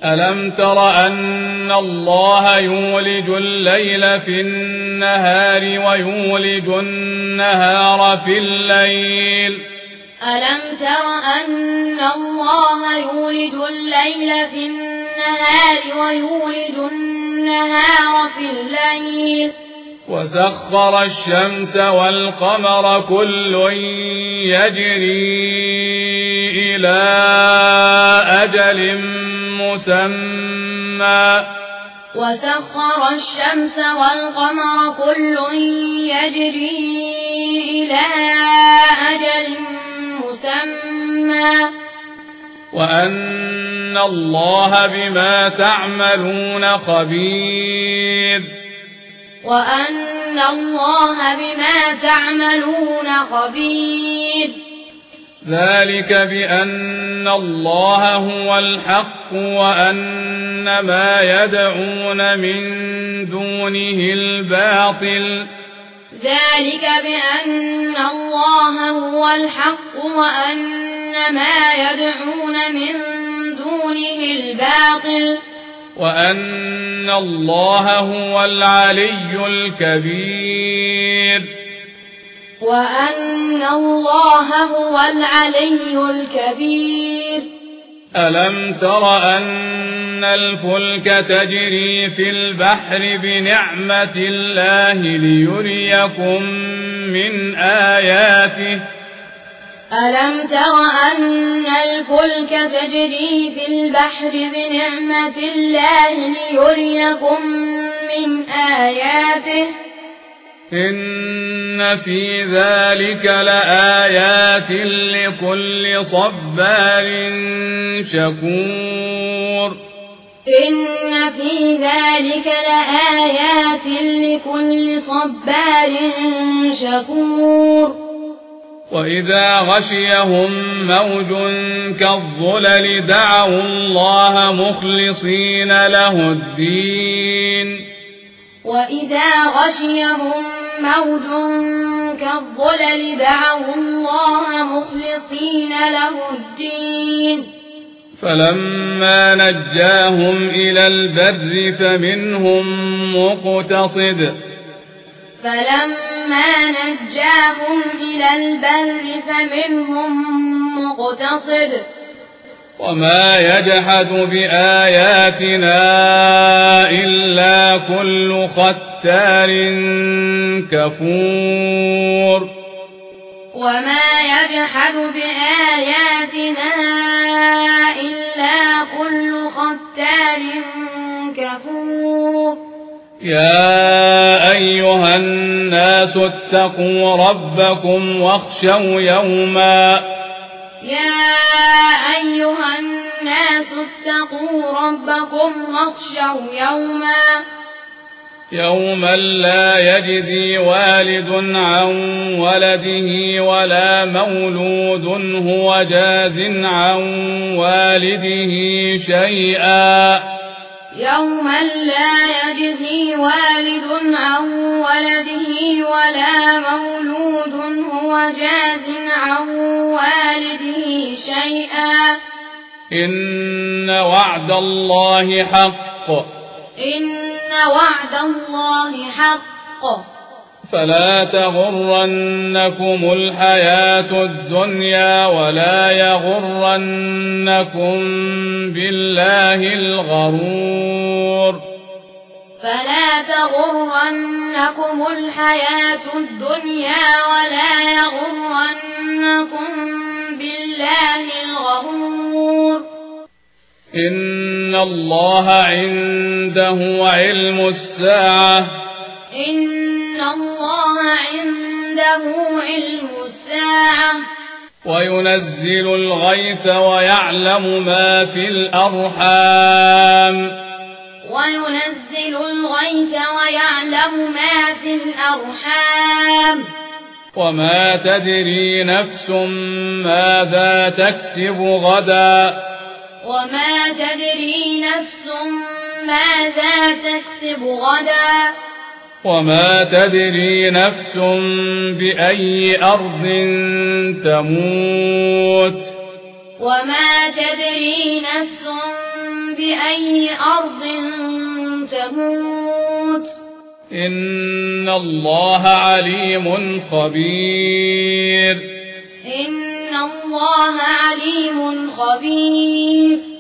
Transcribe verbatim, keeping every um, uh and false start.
ألم تر أن الله يولج الليل في النهار ويولج النهار في الليل ألم تر أن الله يولج الليل في النهار ويولج النهار في الليل وسخر الشمس والقمر كل يجري إلى أجل مسمى وسخر الشمس والقمر كل يجري إلى أجل مسمى وأن الله بما تعملون خبير وأن الله بما تعملون خبير ذلك بأن الله هو الحق وأن ما يدعون من دونه الباطل ذلك بأن الله هو الحق وأن ما يدعون من دونه الباطل وأن الله هو العلي الكبير وأن الله هو العلي الكبير ألم تر أن الفلك تجري في البحر بنعمة الله ليريكم من آياته ألم تر أن الفلك تجري في البحر بنعمة الله ليريكم من آياته إن في ذلك لآيات لكل صبار شكور إن في ذلك لآيات لكل صبار شكور وإذا غشيهم موج كالظلل دعوا الله مخلصين له الدين وإذا غشيهم موج كالظلل دعوا الله مخلصين له الدين فلما نجاهم إلى البر فمنهم مقتصد فلما نجاهم إلى البر فمنهم مقتصد وما يجحد بآياتنا إلا كل ختار كفور وما يجحد بآياتنا إلا كل ختار كفور يا أيها الناس اتقوا ربكم واخشوا يوما يا أيها الناس اتقوا ربكم واخشوا يوما يوما لا يجزي والد عن ولده ولا مولود هو جاز عن والده شيئا يوما لا يجزي والد عن ولده ولا مولود هو جاز عن والده شيئا إن وعد الله حق إن وعد الله حق فلا تغرنكم الحياة الدنيا ولا يغرنكم بالله الغرور فلا تغرنكم الحياة الدنيا ولا يغرنكم بالله الغرور إن الله عنده علم الساعة إن الله عنده علم الساعة وينزل الغيث ويعلم ما في الأرحام وينزل الغيث ويعلم ما في الأرحام وما تدري نفس ماذا تكسب غدا وما تدري نفس ماذا تكسب غدا وما تدري نفس بأي أرض تموت وما تدري نفس بأي أرض تموت إن الله عليم خبير إن الله عليم خبير